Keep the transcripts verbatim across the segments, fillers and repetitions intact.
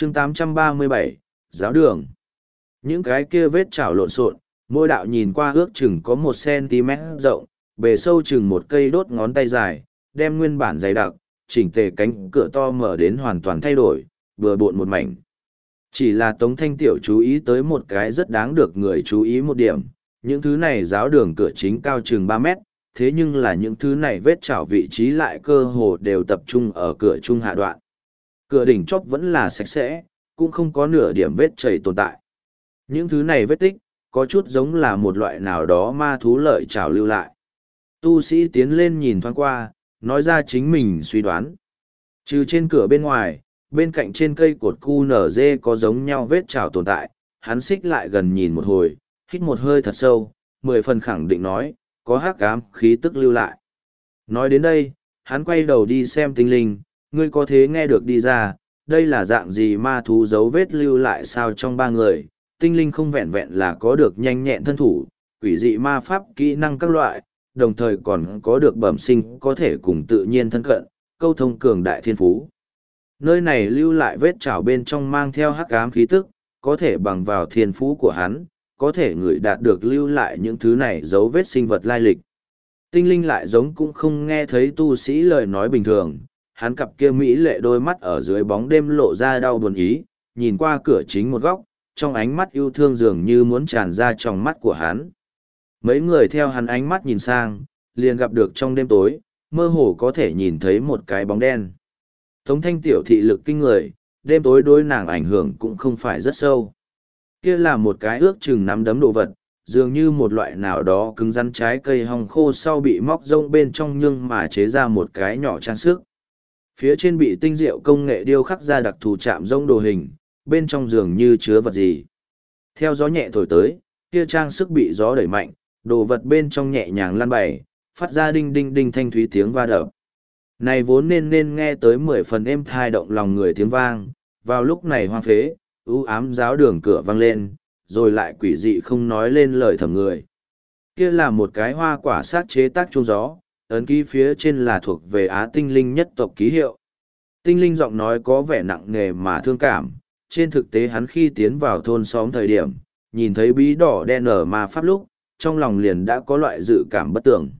chương tám trăm ba mươi bảy, giáo đường. Những cái kia vết chảo lộn xộn, mỗi đạo nhìn qua ước chừng có một cm rộng, bề sâu chừng một cây đốt ngón tay dài, đem nguyên bản dày đặc, chỉnh tề cánh cửa to mở đến hoàn toàn thay đổi, vừa bộn một mảnh. Chỉ là Tống Thanh Tiểu chú ý tới một cái rất đáng được người chú ý một điểm, những thứ này giáo đường cửa chính cao chừng ba mét, thế nhưng là những thứ này vết chảo vị trí lại cơ hồ đều tập trung ở cửa trung hạ đoạn. Cửa đỉnh chóp vẫn là sạch sẽ, cũng không có nửa điểm vết chảy tồn tại. Những thứ này vết tích, có chút giống là một loại nào đó ma thú lợi chảo lưu lại. Tu sĩ tiến lên nhìn thoáng qua, nói ra chính mình suy đoán. Trừ trên cửa bên ngoài, bên cạnh trên cây cột cu nở dê có giống nhau vết chảo tồn tại, hắn xích lại gần nhìn một hồi, hít một hơi thật sâu, mười phần khẳng định nói, có hắc ám khí tức lưu lại. Nói đến đây, hắn quay đầu đi xem tinh linh, ngươi có thế nghe được đi ra, đây là dạng gì ma thú dấu vết lưu lại sao trong ba người, tinh linh không vẹn vẹn là có được nhanh nhẹn thân thủ, quỷ dị ma pháp kỹ năng các loại, đồng thời còn có được bẩm sinh có thể cùng tự nhiên thân cận, câu thông cường đại thiên phú. Nơi này lưu lại vết chảo bên trong mang theo hắc ám khí tức, có thể bằng vào thiên phú của hắn, có thể người đạt được lưu lại những thứ này dấu vết sinh vật lai lịch. Tinh linh lại giống cũng không nghe thấy tu sĩ lời nói bình thường, hắn cặp kia mỹ lệ đôi mắt ở dưới bóng đêm lộ ra đau buồn ý, nhìn qua cửa chính một góc, trong ánh mắt yêu thương dường như muốn tràn ra trong mắt của hắn. Mấy người theo hắn ánh mắt nhìn sang, liền gặp được trong đêm tối, mơ hồ có thể nhìn thấy một cái bóng đen. Tống Thanh Tiểu thị lực kinh người, đêm tối đối nàng ảnh hưởng cũng không phải rất sâu. Kia là một cái ước chừng nắm đấm đồ vật, dường như một loại nào đó cứng rắn trái cây hong khô sau bị móc rông bên trong nhưng mà chế ra một cái nhỏ trang sức. Phía trên bị tinh diệu công nghệ điêu khắc ra đặc thù chạm rông đồ hình, bên trong dường như chứa vật gì. Theo gió nhẹ thổi tới, kia trang sức bị gió đẩy mạnh, đồ vật bên trong nhẹ nhàng lăn bày, phát ra đinh đinh đinh thanh thúy tiếng va đập. Này vốn nên nên nghe tới mười phần êm thai động lòng người tiếng vang, vào lúc này hoang phế, ưu ám giáo đường cửa vang lên, rồi lại quỷ dị không nói lên lời thầm người. Kia là một cái hoa quả sát chế tác chuông gió, ấn ký phía trên là thuộc về Á tinh linh nhất tộc ký hiệu. Tinh linh giọng nói có vẻ nặng nề mà thương cảm, trên thực tế hắn khi tiến vào thôn xóm thời điểm, nhìn thấy bí đỏ đen ở ma pháp lúc, trong lòng liền đã có loại dự cảm bất tưởng.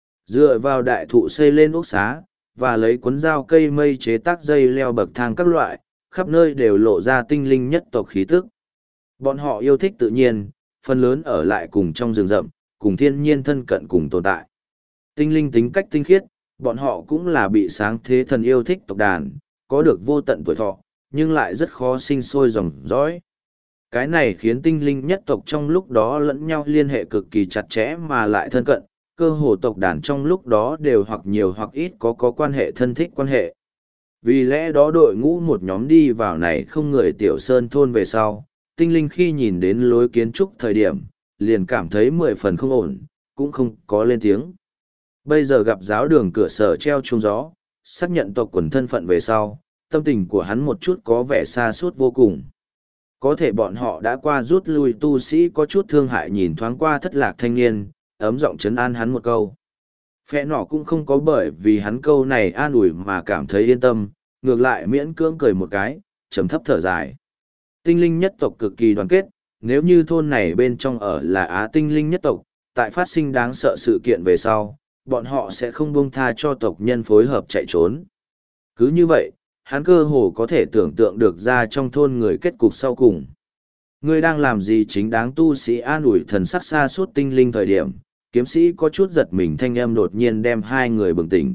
Dựa vào đại thụ xây lên ốc xá, và lấy cuốn dao cây mây chế tác dây leo bậc thang các loại, khắp nơi đều lộ ra tinh linh nhất tộc khí tức. Bọn họ yêu thích tự nhiên, phần lớn ở lại cùng trong rừng rậm, cùng thiên nhiên thân cận cùng tồn tại. Tinh linh tính cách tinh khiết, bọn họ cũng là bị sáng thế thần yêu thích tộc đàn, có được vô tận tuổi thọ, nhưng lại rất khó sinh sôi dòng dõi. Cái này khiến tinh linh nhất tộc trong lúc đó lẫn nhau liên hệ cực kỳ chặt chẽ mà lại thân cận, cơ hồ tộc đàn trong lúc đó đều hoặc nhiều hoặc ít có có quan hệ thân thích quan hệ. Vì lẽ đó đội ngũ một nhóm đi vào này không người tiểu sơn thôn về sau, tinh linh khi nhìn đến lối kiến trúc thời điểm, liền cảm thấy mười phần không ổn, cũng không có lên tiếng. Bây giờ gặp giáo đường cửa sở treo chuông gió, xác nhận tộc quần thân phận về sau, tâm tình của hắn một chút có vẻ xa suốt vô cùng. Có thể bọn họ đã qua rút lui tu sĩ có chút thương hại nhìn thoáng qua thất lạc thanh niên, ấm giọng trấn an hắn một câu. Phe nọ cũng không có bởi vì hắn câu này an ủi mà cảm thấy yên tâm, ngược lại miễn cưỡng cười một cái, trầm thấp thở dài. Tinh linh nhất tộc cực kỳ đoàn kết, nếu như thôn này bên trong ở là Á tinh linh nhất tộc, tại phát sinh đáng sợ sự kiện về sau, bọn họ sẽ không buông tha cho tộc nhân phối hợp chạy trốn. Cứ như vậy, hắn cơ hồ có thể tưởng tượng được ra trong thôn người kết cục sau cùng. Ngươi đang làm gì chính đáng tu sĩ an ủi thần sắc xa suốt tinh linh thời điểm, kiếm sĩ có chút giật mình thanh âm đột nhiên đem hai người bừng tỉnh.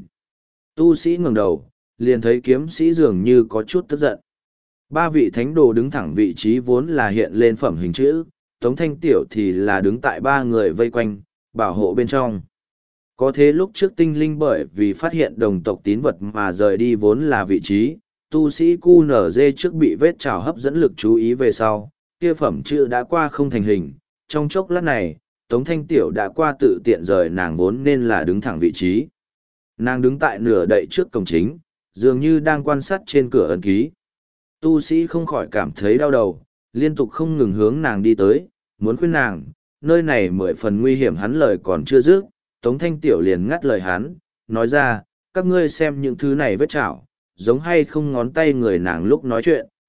Tu sĩ ngẩng đầu, liền thấy kiếm sĩ dường như có chút tức giận. Ba vị thánh đồ đứng thẳng vị trí vốn là hiện lên phẩm hình chữ, Tống Thanh Tiểu thì là đứng tại ba người vây quanh, bảo hộ bên trong. Có thế lúc trước tinh linh bởi vì phát hiện đồng tộc tín vật mà rời đi vốn là vị trí, tu sĩ cu nở dê trước bị vết trào hấp dẫn lực chú ý về sau, kia phẩm chữ đã qua không thành hình, trong chốc lát này, Tống Thanh Tiểu đã qua tự tiện rời nàng vốn nên là đứng thẳng vị trí. Nàng đứng tại nửa đậy trước cổng chính, dường như đang quan sát trên cửa ấn ký. Tu sĩ không khỏi cảm thấy đau đầu, liên tục không ngừng hướng nàng đi tới, muốn khuyên nàng, nơi này mười phần nguy hiểm hắn lời còn chưa dứt, Tống Thanh Tiểu liền ngắt lời hắn, nói ra, các ngươi xem những thứ này vết chảo, giống hay không ngón tay người nàng lúc nói chuyện,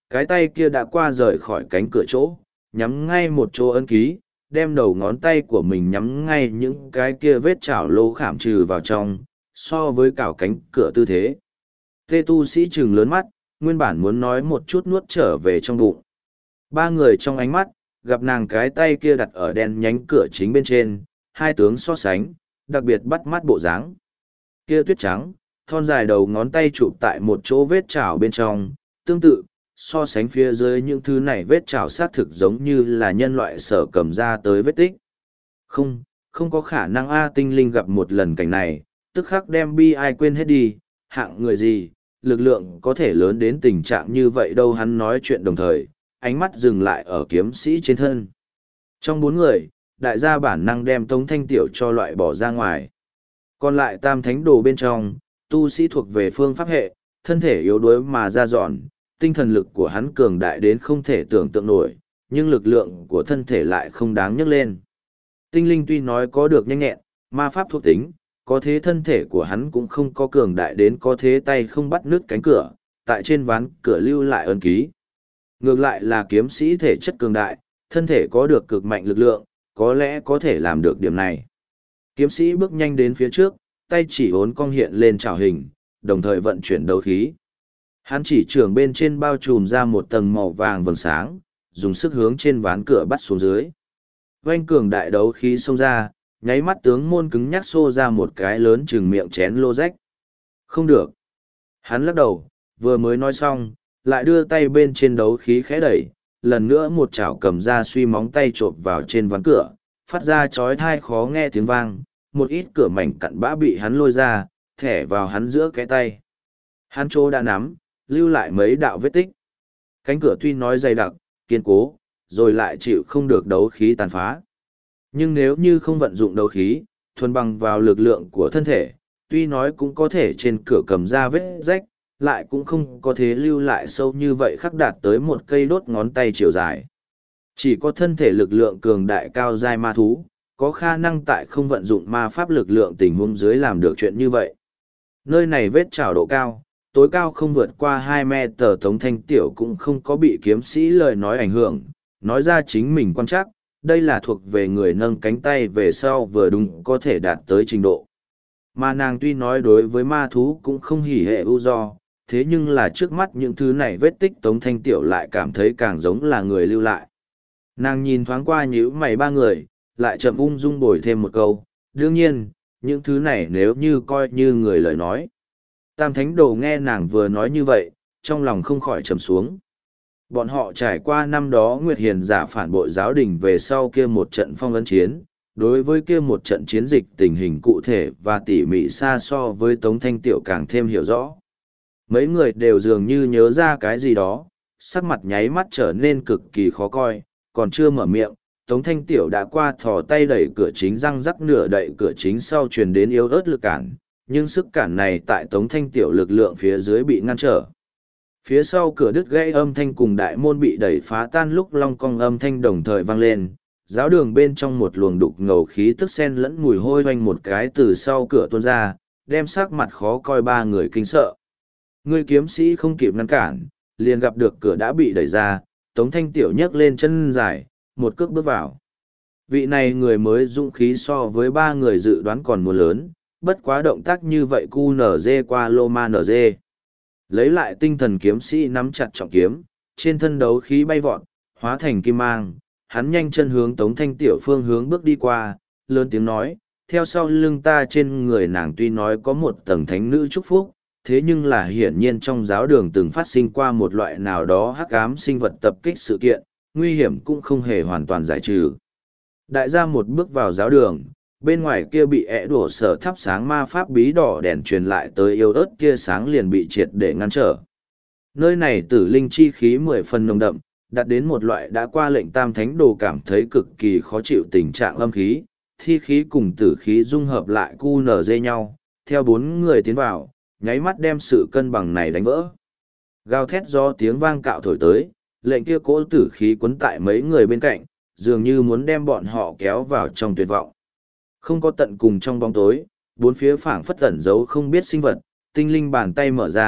Cái tay kia đã qua rời khỏi cánh cửa chỗ, nhắm ngay một chỗ ấn ký, đem đầu ngón tay của mình nhắm ngay những cái kia vết chảo lô khảm trừ vào trong, so với cào cánh cửa tư thế. Tê tu sĩ trừng lớn mắt, nguyên bản muốn nói một chút nuốt trở về trong bụng. Ba người trong ánh mắt, gặp nàng cái tay kia đặt ở đen nhánh cửa chính bên trên, hai tướng so sánh, đặc biệt bắt mắt bộ dáng. Kia tuyết trắng, thon dài đầu ngón tay chụp tại một chỗ vết chảo bên trong, tương tự, so sánh phía dưới những thứ này vết chảo xác thực giống như là nhân loại sở cầm ra tới vết tích. Không, không có khả năng A tinh linh gặp một lần cảnh này, tức khắc đem bi ai quên hết đi, hạng người gì, lực lượng có thể lớn đến tình trạng như vậy đâu. Hắn nói chuyện đồng thời, ánh mắt dừng lại ở kiếm sĩ trên thân. Trong bốn người, đại gia bản năng đem Tống Thanh Tiểu cho loại bỏ ra ngoài. Còn lại tam thánh đồ bên trong, tu sĩ thuộc về phương pháp hệ, thân thể yếu đuối mà ra dọn, tinh thần lực của hắn cường đại đến không thể tưởng tượng nổi, nhưng lực lượng của thân thể lại không đáng nhắc lên. Tinh linh tuy nói có được nhanh nhẹn, ma pháp thuộc tính, có thế thân thể của hắn cũng không có cường đại đến có thế tay không bắt nứt cánh cửa, tại trên ván cửa lưu lại ấn ký. Ngược lại là kiếm sĩ thể chất cường đại, thân thể có được cực mạnh lực lượng, có lẽ có thể làm được điểm này. Kiếm sĩ bước nhanh đến phía trước, tay chỉ ốn cong hiện lên trảo hình, đồng thời vận chuyển đấu khí. Hắn chỉ trường bên trên bao trùm ra một tầng màu vàng vầng sáng, dùng sức hướng trên ván cửa bắt xuống dưới. Oanh cường đại đấu khí xông ra, nháy mắt tướng môn cứng nhắc xô ra một cái lớn chừng miệng chén lô rách. Không được. Hắn lắc đầu, vừa mới nói xong, lại đưa tay bên trên đấu khí khẽ đẩy, lần nữa một chảo cầm ra suy móng tay chộp vào trên ván cửa, phát ra chói tai khó nghe tiếng vang, một ít cửa mảnh cặn bã bị hắn lôi ra, thẻ vào hắn giữa cái tay. Hắn chỗ đã nắm, lưu lại mấy đạo vết tích. Cánh cửa tuy nói dày đặc, kiên cố, rồi lại chịu không được đấu khí tàn phá. Nhưng nếu như không vận dụng đấu khí, thuần bằng vào lực lượng của thân thể, tuy nói cũng có thể trên cửa cầm ra vết rách, lại cũng không có thế lưu lại sâu như vậy khắc đạt tới một cây đốt ngón tay chiều dài. Chỉ có thân thể lực lượng cường đại cao giai ma thú, có khả năng tại không vận dụng ma pháp lực lượng tình huống dưới làm được chuyện như vậy. Nơi này vết trào độ cao, tối cao không vượt qua hai mét, tờ Tống Thanh Tiểu cũng không có bị kiếm sĩ lời nói ảnh hưởng, nói ra chính mình quan trắc, đây là thuộc về người nâng cánh tay về sau vừa đúng có thể đạt tới trình độ. Mà nàng tuy nói đối với ma thú cũng không hỉ hệ ưu do, thế nhưng là trước mắt những thứ này vết tích Tống Thanh Tiểu lại cảm thấy càng giống là người lưu lại. Nàng nhìn thoáng qua nhíu mày ba người, lại chậm ung dung bồi thêm một câu, đương nhiên, những thứ này nếu như coi như người lời nói. Tam Thánh Đồ nghe nàng vừa nói như vậy, trong lòng không khỏi trầm xuống. Bọn họ trải qua năm đó Nguyệt Hiền giả phản bội giáo đình về sau kia một trận phong ấn chiến, đối với kia một trận chiến dịch tình hình cụ thể và tỉ mỉ xa so với Tống Thanh Tiểu càng thêm hiểu rõ. Mấy người đều dường như nhớ ra cái gì đó, sắc mặt nháy mắt trở nên cực kỳ khó coi, còn chưa mở miệng, Tống Thanh Tiểu đã qua thò tay đẩy cửa chính răng rắc nửa đậy cửa chính sau truyền đến yếu ớt lực cản, nhưng sức cản này tại Tống Thanh Tiểu lực lượng phía dưới bị ngăn trở. Phía sau cửa đứt gãy âm thanh cùng đại môn bị đẩy phá tan lúc long cong âm thanh đồng thời vang lên, giáo đường bên trong một luồng đục ngầu khí tức sen lẫn mùi hôi hoanh một cái từ sau cửa tuôn ra, đem sắc mặt khó coi ba người kinh sợ. Người kiếm sĩ không kịp ngăn cản, liền gặp được cửa đã bị đẩy ra, Tống Thanh Tiểu nhấc lên chân dài, một cước bước vào. Vị này người mới dũng khí so với ba người dự đoán còn muốn lớn, bất quá động tác như vậy cu nở dê qua lô ma nở dê. Lấy lại tinh thần kiếm sĩ nắm chặt trọng kiếm, trên thân đấu khí bay vọt, hóa thành kim mang, hắn nhanh chân hướng Tống Thanh Tiểu phương hướng bước đi qua, lớn tiếng nói, theo sau lưng ta trên người nàng tuy nói có một tầng thánh nữ chúc phúc, thế nhưng là hiển nhiên trong giáo đường từng phát sinh qua một loại nào đó hắc ám sinh vật tập kích sự kiện, nguy hiểm cũng không hề hoàn toàn giải trừ. Đại gia một bước vào giáo đường, bên ngoài kia bị ẻ đổ sở thắp sáng ma pháp bí đỏ đèn truyền lại tới yêu ớt kia sáng liền bị triệt để ngăn trở. Nơi này tử linh chi khí mười phần nồng đậm, đạt đến một loại đã qua lệnh tam thánh đồ cảm thấy cực kỳ khó chịu tình trạng âm khí, thi khí cùng tử khí dung hợp lại cu nở dây nhau, theo bốn người tiến vào, nháy mắt đem sự cân bằng này đánh vỡ. Gào thét do tiếng vang cạo thổi tới, lệnh kia cỗ tử khí quấn tại mấy người bên cạnh, dường như muốn đem bọn họ kéo vào trong tuyệt vọng. Không có tận cùng trong bóng tối, bốn phía phảng phất ẩn giấu không biết sinh vật, tinh linh bàn tay mở ra,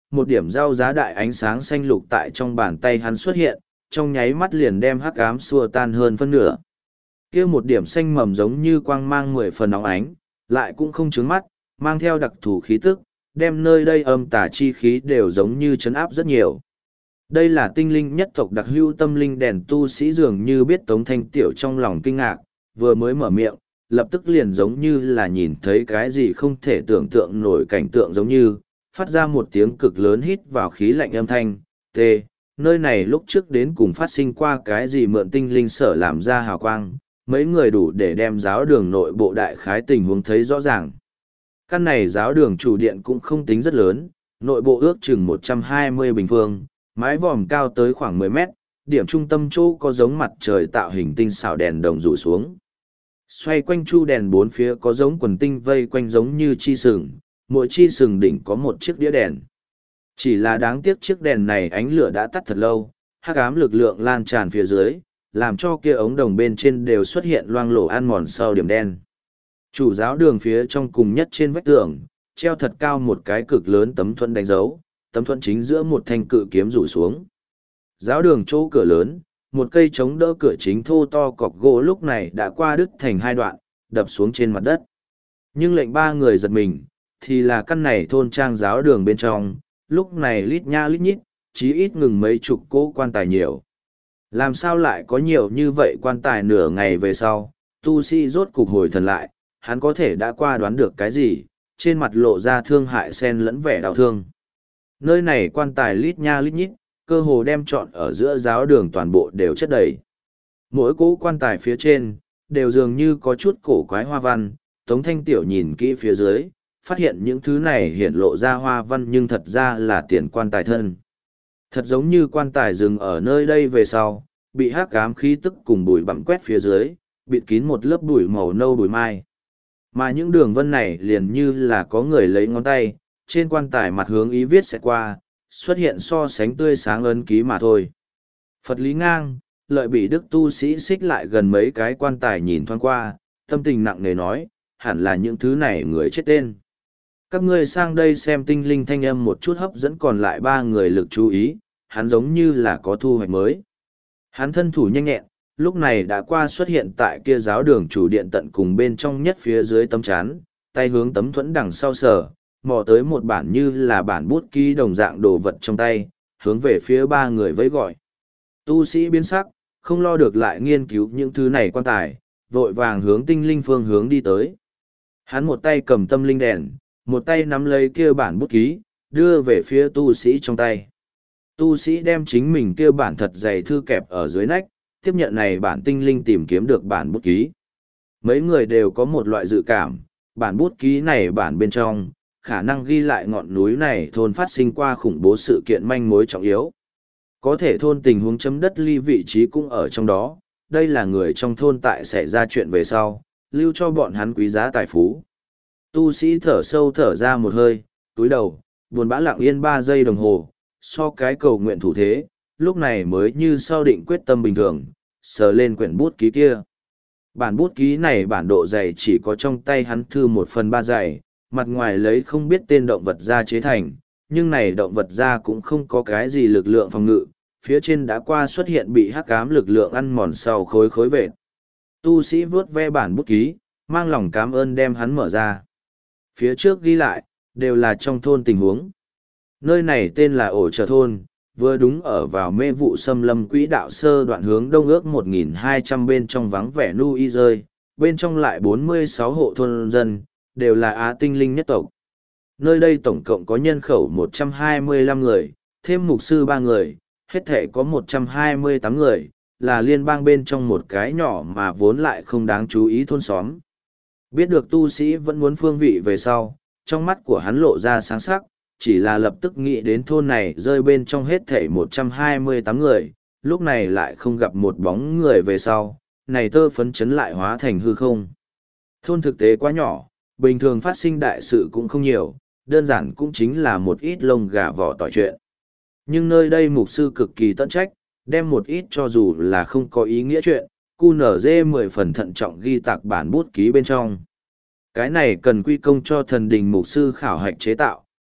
một điểm rau giá đại ánh sáng xanh lục tại trong bàn tay hắn xuất hiện, trong nháy mắt liền đem hắc ám xua tan hơn phân nửa. Kia một điểm xanh mầm giống như quang mang mười phần óng ánh, lại cũng không chướng mắt, mang theo đặc thù khí tức, đem nơi đây âm tà chi khí đều giống như chấn áp rất nhiều. Đây là tinh linh nhất tộc đặc hữu tâm linh đèn tu sĩ dường như biết Tống Thanh Tiểu trong lòng kinh ngạc, vừa mới mở miệng, lập tức liền giống như là nhìn thấy cái gì không thể tưởng tượng nổi cảnh tượng giống như, phát ra một tiếng cực lớn hít vào khí lạnh âm thanh, tê, nơi này lúc trước đến cùng phát sinh qua cái gì mượn tinh linh sở làm ra hào quang, mấy người đủ để đem giáo đường nội bộ đại khái tình huống thấy rõ ràng. Căn này giáo đường chủ điện cũng không tính rất lớn, nội bộ ước chừng một trăm hai mươi bình phương, mái vòm cao tới khoảng mười mét, điểm trung tâm chỗ có giống mặt trời tạo hình tinh xảo đèn đồng rủ xuống. Xoay quanh chu đèn bốn phía có giống quần tinh vây quanh giống như chi sừng, mỗi chi sừng đỉnh có một chiếc đĩa đèn. Chỉ là đáng tiếc chiếc đèn này ánh lửa đã tắt thật lâu, hắc ám lực lượng lan tràn phía dưới, làm cho kia ống đồng bên trên đều xuất hiện loang lổ ăn mòn sau điểm đen. Chủ giáo đường phía trong cùng nhất trên vách tường, treo thật cao một cái cực lớn tấm thuẫn đánh dấu, tấm thuẫn chính giữa một thanh cự kiếm rủ xuống. Giáo đường chỗ cửa lớn, một cây chống đỡ cửa chính thô to cọc gỗ lúc này đã qua đứt thành hai đoạn, đập xuống trên mặt đất. Nhưng lệnh ba người giật mình, thì là căn này thôn trang giáo đường bên trong, lúc này lít nha lít nhít, chí ít ngừng mấy chục cỗ quan tài nhiều. Làm sao lại có nhiều như vậy quan tài nửa ngày về sau, tu sĩ rốt cục hồi thần lại, hắn có thể đã qua đoán được cái gì, trên mặt lộ ra thương hại xen lẫn vẻ đau thương. Nơi này quan tài lít nha lít nhít, cơ hồ đem trọn ở giữa giáo đường toàn bộ đều chất đầy. Mỗi cỗ quan tài phía trên, đều dường như có chút cổ quái hoa văn, Tống Thanh Tiểu nhìn kỹ phía dưới, phát hiện những thứ này hiện lộ ra hoa văn nhưng thật ra là tiền quan tài thân. Thật giống như quan tài dừng ở nơi đây về sau, bị hắc ám khí tức cùng bụi bặm quét phía dưới, bịt kín một lớp bụi màu nâu bụi mai. Mà những đường vân này liền như là có người lấy ngón tay, trên quan tài mặt hướng ý viết sẽ qua, xuất hiện so sánh tươi sáng ấn ký mà thôi. Phật lý ngang, lợi bị đức tu sĩ xích lại gần mấy cái quan tài nhìn thoáng qua, tâm tình nặng nề nói, hẳn là những thứ này người chết tên. Các ngươi sang đây xem tinh linh thanh âm một chút hấp dẫn còn lại ba người lực chú ý, hắn giống như là có thu hoạch mới. Hắn thân thủ nhanh nhẹn, lúc này đã qua xuất hiện tại kia giáo đường chủ điện tận cùng bên trong nhất phía dưới tấm chán, tay hướng tấm thuẫn đằng sau sở, mò tới một bản như là bản bút ký đồng dạng đồ vật trong tay, hướng về phía ba người vẫy gọi. Tu sĩ biến sắc, không lo được lại nghiên cứu những thứ này quan tài, vội vàng hướng tinh linh phương hướng đi tới. Hắn một tay cầm tâm linh đèn, một tay nắm lấy kia bản bút ký, đưa về phía tu sĩ trong tay. Tu sĩ đem chính mình kia bản thật dày thư kẹp ở dưới nách, tiếp nhận này bản tinh linh tìm kiếm được bản bút ký. Mấy người đều có một loại dự cảm, bản bút ký này bản bên trong, khả năng ghi lại ngọn núi này thôn phát sinh qua khủng bố sự kiện manh mối trọng yếu. Có thể thôn tình huống chấm đất ly vị trí cũng ở trong đó, đây là người trong thôn tại xảy ra chuyện về sau, lưu cho bọn hắn quý giá tài phú. Tu sĩ thở sâu thở ra một hơi, túi đầu, buồn bã lặng yên ba giây đồng hồ, so cái cầu nguyện thủ thế, lúc này mới như sau định quyết tâm bình thường, sờ lên quyển bút ký kia. Bản bút ký này bản độ dày chỉ có trong tay hắn thư một phần ba dày, mặt ngoài lấy không biết tên động vật da chế thành, nhưng này động vật da cũng không có cái gì lực lượng phòng ngự, phía trên đã qua xuất hiện bị hắc ám lực lượng ăn mòn sau khối khối vệt. Tu sĩ vớt ve bản bút ký, mang lòng cảm ơn đem hắn mở ra. Phía trước ghi lại, đều là trong thôn tình huống. Nơi này tên là Ổ Trở Thôn, vừa đúng ở vào mê vụ xâm lâm quỹ đạo sơ đoạn hướng đông ước một nghìn hai trăm bên trong vắng vẻ nu y rơi, bên trong lại bốn mươi sáu hộ thôn dân, đều là Á tinh linh nhất tộc. Nơi đây tổng cộng có nhân khẩu một trăm hai mươi lăm người, thêm mục sư ba người, hết thể có một trăm hai mươi tám người, là liên bang bên trong một cái nhỏ mà vốn lại không đáng chú ý thôn xóm. Biết được tu sĩ vẫn muốn phương vị về sau, trong mắt của hắn lộ ra sáng sắc, chỉ là lập tức nghĩ đến thôn này rơi bên trong hết thảy một trăm hai mươi tám người, lúc này lại không gặp một bóng người về sau, này tơ phấn chấn lại hóa thành hư không. Thôn thực tế quá nhỏ, bình thường phát sinh đại sự cũng không nhiều, đơn giản cũng chính là một ít lông gà vỏ tỏi chuyện. Nhưng nơi đây mục sư cực kỳ tận trách, đem một ít cho dù là không có ý nghĩa chuyện, cu nở dê mười phần thận trọng ghi tạc bản bút ký bên trong. Cái này cần quy công cho thần đình mục sư khảo hạch chế tạo,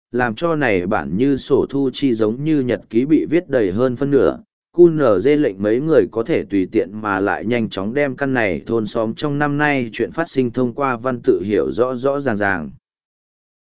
làm cho này bản như sổ thu chi giống như nhật ký bị viết đầy hơn phân nửa. quy en giê lệnh mấy người có thể tùy tiện mà lại nhanh chóng đem căn này thôn xóm trong năm nay chuyện phát sinh thông qua văn tự hiểu rõ rõ ràng ràng.